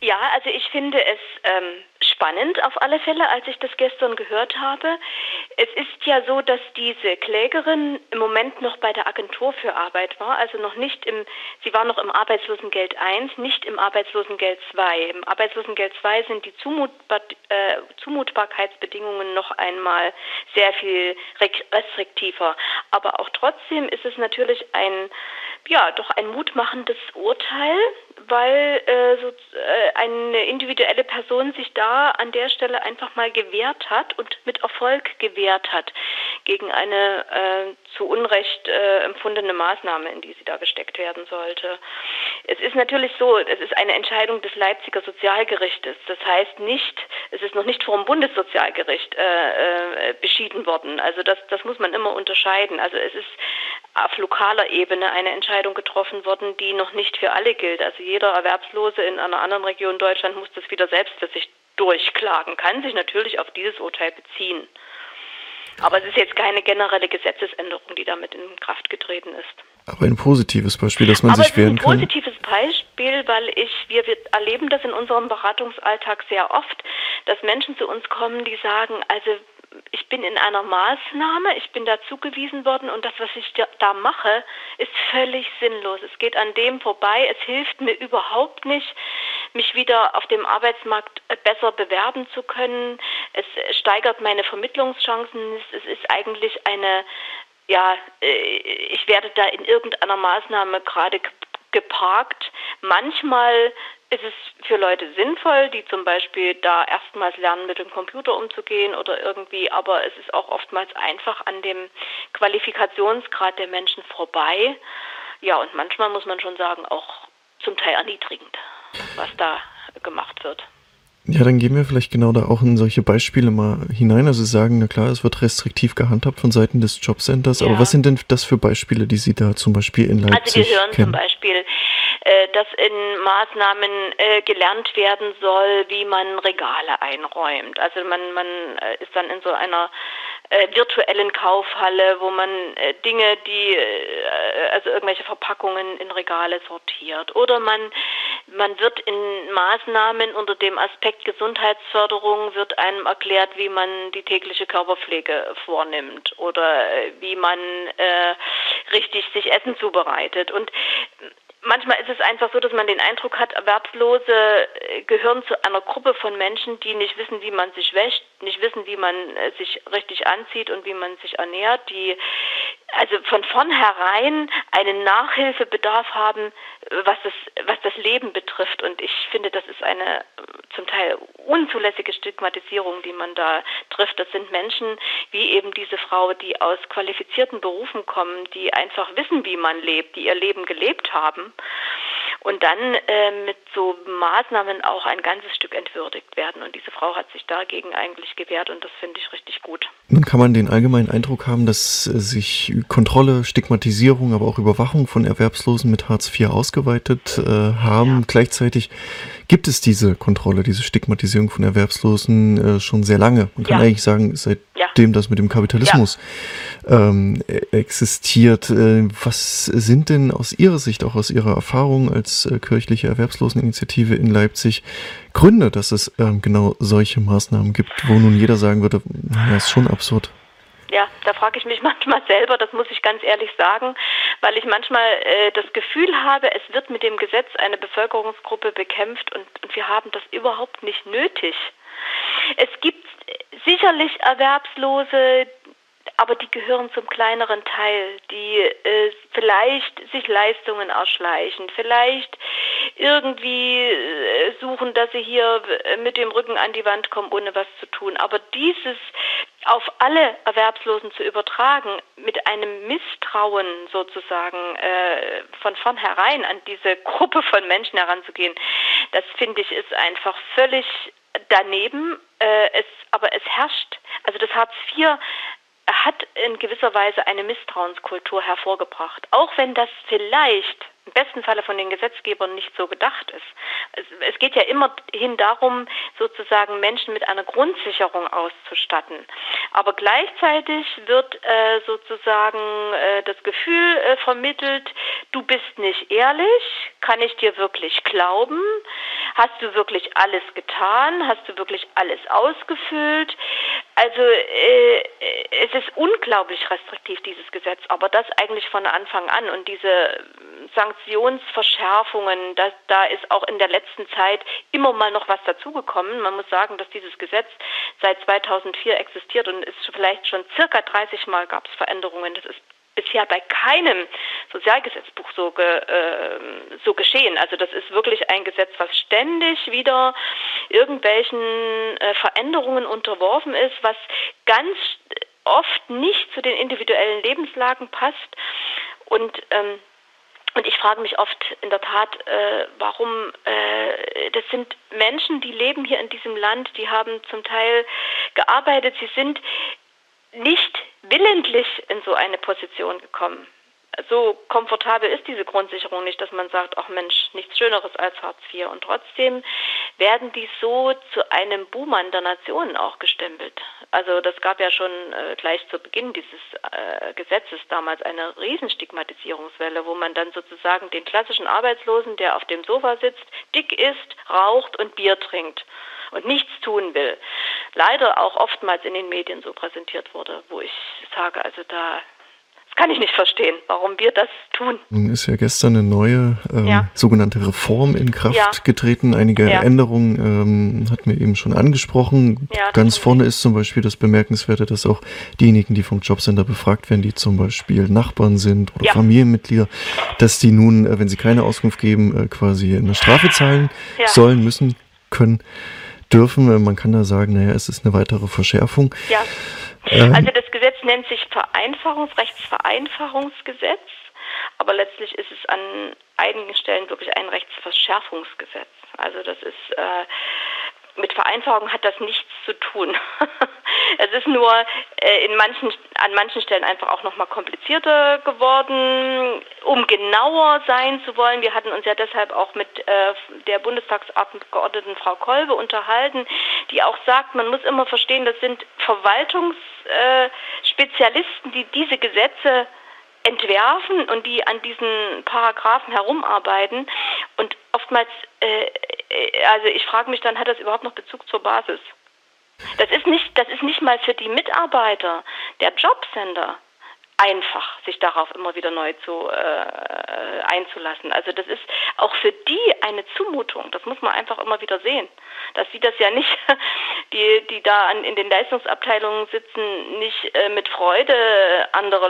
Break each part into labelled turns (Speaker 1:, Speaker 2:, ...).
Speaker 1: Ja, also ich finde es spannend auf alle Fälle, als ich das gestern gehört habe. Es ist ja so, dass diese Klägerin im Moment noch bei der Agentur für Arbeit war, also noch nicht sie war noch im Arbeitslosengeld 1, nicht im Arbeitslosengeld 2. Im Arbeitslosengeld 2 sind die Zumutbarkeitsbedingungen noch einmal sehr viel restriktiver. Aber auch trotzdem ist es natürlich doch ein mutmachendes Urteil, weil eine individuelle Person sich da an der Stelle einfach mal gewehrt hat und mit Erfolg gewehrt hat gegen eine zu Unrecht empfundene Maßnahme, in die sie da gesteckt werden sollte. Es ist natürlich so, es ist eine Entscheidung des Leipziger Sozialgerichtes. Das heißt es ist noch nicht vor dem Bundessozialgericht beschieden worden. Also das muss man immer unterscheiden. Also es ist auf lokaler Ebene eine Entscheidung getroffen worden, die noch nicht für alle gilt. Also jeder Erwerbslose in einer anderen Region Deutschland muss das wieder selbst für sich durchklagen, kann sich natürlich auf dieses Urteil beziehen. Aber es ist jetzt keine generelle Gesetzesänderung, die damit in Kraft getreten ist.
Speaker 2: Aber ein positives Beispiel, dass man sich wehren kann.
Speaker 1: Aber es ist ein positives Beispiel, weil wir erleben das in unserem Beratungsalltag sehr oft, dass Menschen zu uns kommen, die sagen, also ich bin in einer Maßnahme, ich bin da zugewiesen worden und das, was ich da mache, ist völlig sinnlos. Es geht an dem vorbei, es hilft mir überhaupt nicht, mich wieder auf dem Arbeitsmarkt besser bewerben zu können. Es steigert meine Vermittlungschancen. Es ist eigentlich ich werde da in irgendeiner Maßnahme gerade geparkt. Manchmal ist es für Leute sinnvoll, die zum Beispiel da erstmals lernen, mit dem Computer umzugehen oder irgendwie, aber es ist auch oftmals einfach an dem Qualifikationsgrad der Menschen vorbei. Ja, und manchmal muss man schon sagen, auch zum Teil erniedrigend, was da gemacht wird.
Speaker 2: Ja, dann gehen wir vielleicht genau da auch in solche Beispiele mal hinein. Also Sie sagen, na klar, es wird restriktiv gehandhabt von Seiten des Jobcenters, aber was sind denn das für Beispiele, die Sie da zum Beispiel in Leipzig
Speaker 1: kennen? Also wir hören zum Beispiel, dass in Maßnahmen gelernt werden soll, wie man Regale einräumt. Also man ist dann in so einer virtuellen Kaufhalle, wo man Dinge, also irgendwelche Verpackungen in Regale sortiert. Oder man wird in Maßnahmen unter dem Aspekt Gesundheitsförderung wird einem erklärt, wie man die tägliche Körperpflege vornimmt oder wie man richtig sich Essen zubereitet. Und manchmal ist es einfach so, dass man den Eindruck hat, Erwerbslose gehören zu einer Gruppe von Menschen, die nicht wissen, wie man sich wäscht, nicht wissen, wie man sich richtig anzieht und wie man sich ernährt, die also von vornherein einen Nachhilfebedarf haben, was das Leben betrifft. Und ich finde, das ist eine zum Teil unzulässige Stigmatisierung, die man da trifft. Das sind Menschen wie eben diese Frau, die aus qualifizierten Berufen kommen, die einfach wissen, wie man lebt, die ihr Leben gelebt haben und dann mit so Maßnahmen auch ein ganzes Stück entwürdigt werden. Und diese Frau hat sich dagegen eigentlich gewehrt und das finde ich richtig gut.
Speaker 2: Nun kann man den allgemeinen Eindruck haben, dass sich Kontrolle, Stigmatisierung, aber auch Überwachung von Erwerbslosen mit Hartz IV ausgeweitet haben. Ja. Gleichzeitig gibt es diese Kontrolle, diese Stigmatisierung von Erwerbslosen schon sehr lange. Man kann eigentlich sagen, seitdem das mit dem Kapitalismus existiert. Was sind denn aus Ihrer Sicht, auch aus Ihrer Erfahrung als kirchliche Erwerbsloseninitiative in Leipzig, Gründe, dass es genau solche Maßnahmen gibt, wo nun jeder sagen würde, naja, ist schon absurd?
Speaker 1: Ja, da frage ich mich manchmal selber, das muss ich ganz ehrlich sagen, weil ich manchmal das Gefühl habe, es wird mit dem Gesetz eine Bevölkerungsgruppe bekämpft und wir haben das überhaupt nicht nötig. Es gibt sicherlich Erwerbslose, aber die gehören zum kleineren Teil, die vielleicht sich Leistungen erschleichen, vielleicht irgendwie suchen, dass sie hier mit dem Rücken an die Wand kommen, ohne was zu tun. Aber dieses auf alle Erwerbslosen zu übertragen, mit einem Misstrauen sozusagen von vornherein an diese Gruppe von Menschen heranzugehen, das finde ich ist einfach völlig daneben. Aber es herrscht, also das Hartz IV hat in gewisser Weise eine Misstrauenskultur hervorgebracht, auch wenn das vielleicht im besten Falle von den Gesetzgebern nicht so gedacht ist. Es geht ja immerhin darum, sozusagen Menschen mit einer Grundsicherung auszustatten. Aber gleichzeitig wird sozusagen das Gefühl vermittelt, du bist nicht ehrlich, kann ich dir wirklich glauben? Hast du wirklich alles getan? Hast du wirklich alles ausgefüllt? Also es ist unglaublich restriktiv, dieses Gesetz, aber das eigentlich von Anfang an. Und diese Sanktionsverschärfungen, da ist auch in der letzten Zeit immer mal noch was dazugekommen. Man muss sagen, dass dieses Gesetz seit 2004 existiert und ist vielleicht schon circa 30 Mal gab es Veränderungen. Das ist bisher bei keinem Sozialgesetzbuch so geschehen. Also das ist wirklich ein Gesetz, was ständig wieder irgendwelchen Veränderungen unterworfen ist, was ganz oft nicht zu den individuellen Lebenslagen passt. Und ich frage mich oft in der Tat, warum, das sind Menschen, die leben hier in diesem Land, die haben zum Teil gearbeitet, sie sind nicht willentlich in so eine Position gekommen. So komfortabel ist diese Grundsicherung nicht, dass man sagt, ach Mensch, nichts Schöneres als Hartz IV. Und trotzdem werden die so zu einem Buhmann der Nationen auch gestempelt. Also das gab ja schon gleich zu Beginn dieses Gesetzes damals eine Riesenstigmatisierungswelle, wo man dann sozusagen den klassischen Arbeitslosen, der auf dem Sofa sitzt, dick isst, raucht und Bier trinkt und nichts tun will, leider auch oftmals in den Medien so präsentiert wurde, wo ich sage, also das kann ich nicht verstehen, warum wir das tun.
Speaker 2: Nun ist ja gestern eine neue sogenannte Reform in Kraft getreten. Einige Änderungen hatten wir eben schon angesprochen. Ganz vorne ist zum Beispiel das Bemerkenswerte, dass auch diejenigen, die vom Jobcenter befragt werden, die zum Beispiel Nachbarn sind oder Familienmitglieder, dass die nun, wenn sie keine Auskunft geben, quasi eine Strafe zahlen sollen, müssen, können, dürfen. Man kann da sagen, naja, es ist eine weitere Verschärfung.
Speaker 1: Ja. Also das Gesetz nennt sich Rechtsvereinfachungsgesetz, aber letztlich ist es an einigen Stellen wirklich ein Rechtsverschärfungsgesetz. Also das ist mit Vereinfachung hat das nichts zu tun. Es ist nur an manchen Stellen einfach auch nochmal komplizierter geworden, um genauer sein zu wollen. Wir hatten uns ja deshalb auch mit der Bundestagsabgeordneten Frau Kolbe unterhalten, die auch sagt, man muss immer verstehen, das sind Verwaltungsspezialisten, die diese Gesetze entwerfen und die an diesen Paragraphen herumarbeiten. Und oftmals, also ich frage mich dann, hat das überhaupt noch Bezug zur Basis? Das ist nicht mal für die Mitarbeiter der Jobcenter einfach, sich darauf immer wieder neu einzulassen. Also das ist auch für die eine Zumutung. Das muss man einfach immer wieder sehen. Dass sie das ja nicht, die da in den Leistungsabteilungen sitzen, nicht mit Freude andere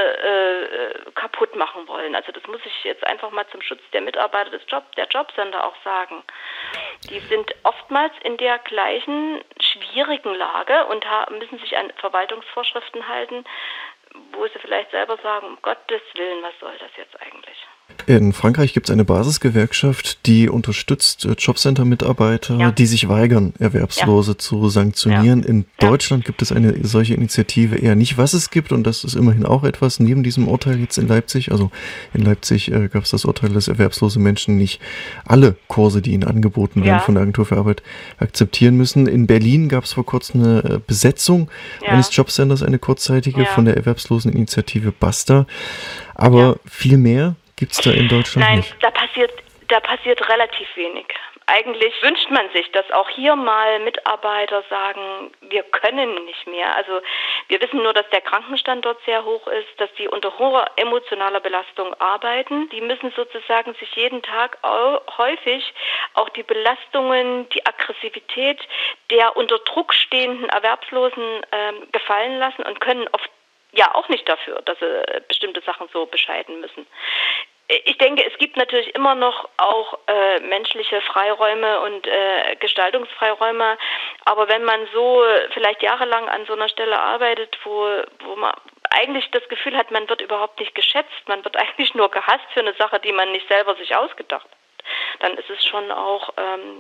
Speaker 1: Leute kaputt machen wollen. Also das muss ich jetzt einfach mal zum Schutz der Mitarbeiter der Jobcenter auch sagen. Die sind oftmals in der gleichen schwierigen Lage und müssen sich an Verwaltungsvorschriften halten, wo sie vielleicht selber sagen, um Gottes Willen, was soll das jetzt eigentlich?
Speaker 2: In Frankreich gibt es eine Basisgewerkschaft, die unterstützt Jobcenter-Mitarbeiter, die sich weigern, Erwerbslose zu sanktionieren. In Deutschland gibt es eine solche Initiative eher nicht. Was es gibt, und das ist immerhin auch etwas, neben diesem Urteil jetzt in Leipzig, also in Leipzig gab es das Urteil, dass erwerbslose Menschen nicht alle Kurse, die ihnen angeboten werden von der Agentur für Arbeit, akzeptieren müssen. In Berlin gab es vor kurzem eine Besetzung eines Jobcenters, eine kurzzeitige von der Erwerbsloseninitiative Basta. Aber viel mehr gibt es da in Deutschland nicht?
Speaker 1: Nein, da passiert relativ wenig. Eigentlich wünscht man sich, dass auch hier mal Mitarbeiter sagen, wir können nicht mehr. Also wir wissen nur, dass der Krankenstand dort sehr hoch ist, dass die unter hoher emotionaler Belastung arbeiten. Die müssen sozusagen sich jeden Tag häufig auch die Belastungen, die Aggressivität der unter Druck stehenden Erwerbslosen gefallen lassen und können oft auch nicht dafür, dass sie bestimmte Sachen so bescheiden müssen. Ich denke, es gibt natürlich immer noch auch menschliche Freiräume und Gestaltungsfreiräume, aber wenn man so vielleicht jahrelang an so einer Stelle arbeitet, wo man eigentlich das Gefühl hat, man wird überhaupt nicht geschätzt, man wird eigentlich nur gehasst für eine Sache, die man nicht selber sich ausgedacht hat, dann ist es schon auch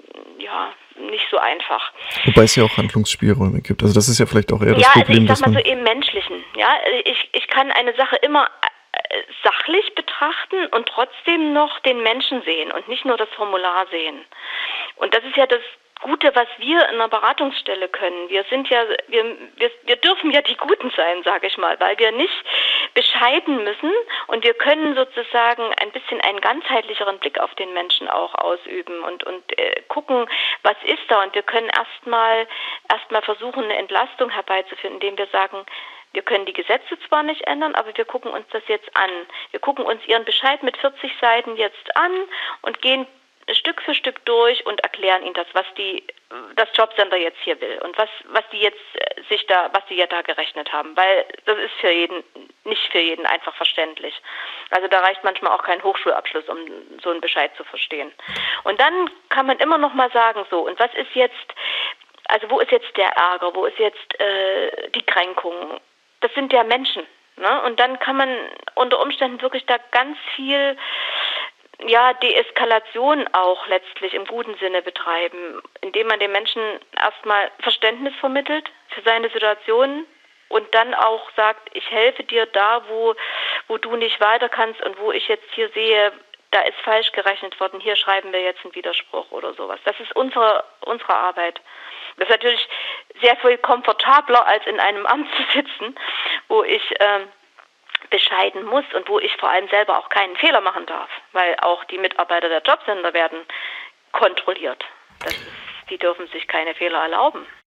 Speaker 1: nicht so einfach.
Speaker 2: Wobei es ja auch Handlungsspielräume gibt. Also das ist ja vielleicht auch eher das Problem,
Speaker 1: also ich sag mal so im Menschlichen. Ja, ich kann eine Sache immer sachlich betrachten und trotzdem noch den Menschen sehen und nicht nur das Formular sehen. Und das ist ja das Gute, was wir in einer Beratungsstelle können. Wir dürfen ja die Guten sein, sage ich mal, weil wir nicht bescheiden müssen und wir können sozusagen ein bisschen einen ganzheitlicheren Blick auf den Menschen auch ausüben und gucken, was ist da, und wir können erstmal versuchen, eine Entlastung herbeizuführen, indem wir sagen, wir können die Gesetze zwar nicht ändern, aber wir gucken uns das jetzt an. Wir gucken uns Ihren Bescheid mit 40 Seiten jetzt an und gehen Stück für Stück durch und erklären Ihnen das Jobcenter jetzt hier will und was die jetzt was die ja da gerechnet haben, weil das ist nicht für jeden einfach verständlich. Also da reicht manchmal auch kein Hochschulabschluss, um so einen Bescheid zu verstehen. Und dann kann man immer noch mal sagen, so, und was ist jetzt, also wo ist jetzt der Ärger, wo ist jetzt die Kränkung? Das sind ja Menschen, ne? Und dann kann man unter Umständen wirklich da ganz viel Deeskalation auch letztlich im guten Sinne betreiben, indem man den Menschen erstmal Verständnis vermittelt für seine Situation und dann auch sagt, ich helfe dir da, wo du nicht weiter kannst und wo ich jetzt hier sehe, da ist falsch gerechnet worden, hier schreiben wir jetzt einen Widerspruch oder sowas. Das ist unsere Arbeit. Das ist natürlich sehr viel komfortabler, als in einem Amt zu sitzen, wo ich bescheiden muss und wo ich vor allem selber auch keinen Fehler machen darf, weil auch die Mitarbeiter der Jobcenter werden kontrolliert. Die dürfen sich keine Fehler erlauben.